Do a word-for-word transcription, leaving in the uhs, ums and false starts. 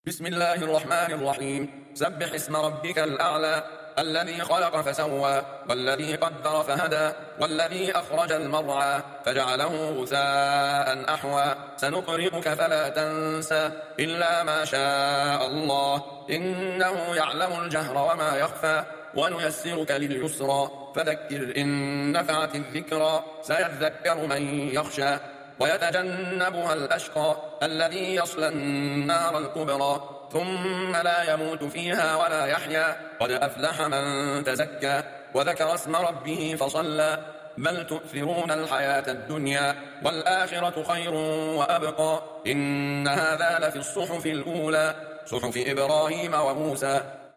بسم الله الرحمن الرحيم. سبح اسم ربك الأعلى الذي خلق فسوى والذي قدر فهدى والذي أخرج المرعى فجعله غثاء أحوى سنقرئك فلا تنسى إلا ما شاء الله إنه يعلم الجهر وما يخفى ونيسرك لليسرى فذكر إن نفعت الذكرى سيذكر من يخشى ويتجنبها الأشقى الذي يصلى النار الكبرى ثم لا يموت فيها ولا يحيا قد أفلح من تزكى وذكر اسم ربه فصلى بل تؤثرون الحياة الدنيا والآخرة خير وأبقى إن هذا لفي الصحف الأولى صحف إبراهيم وموسى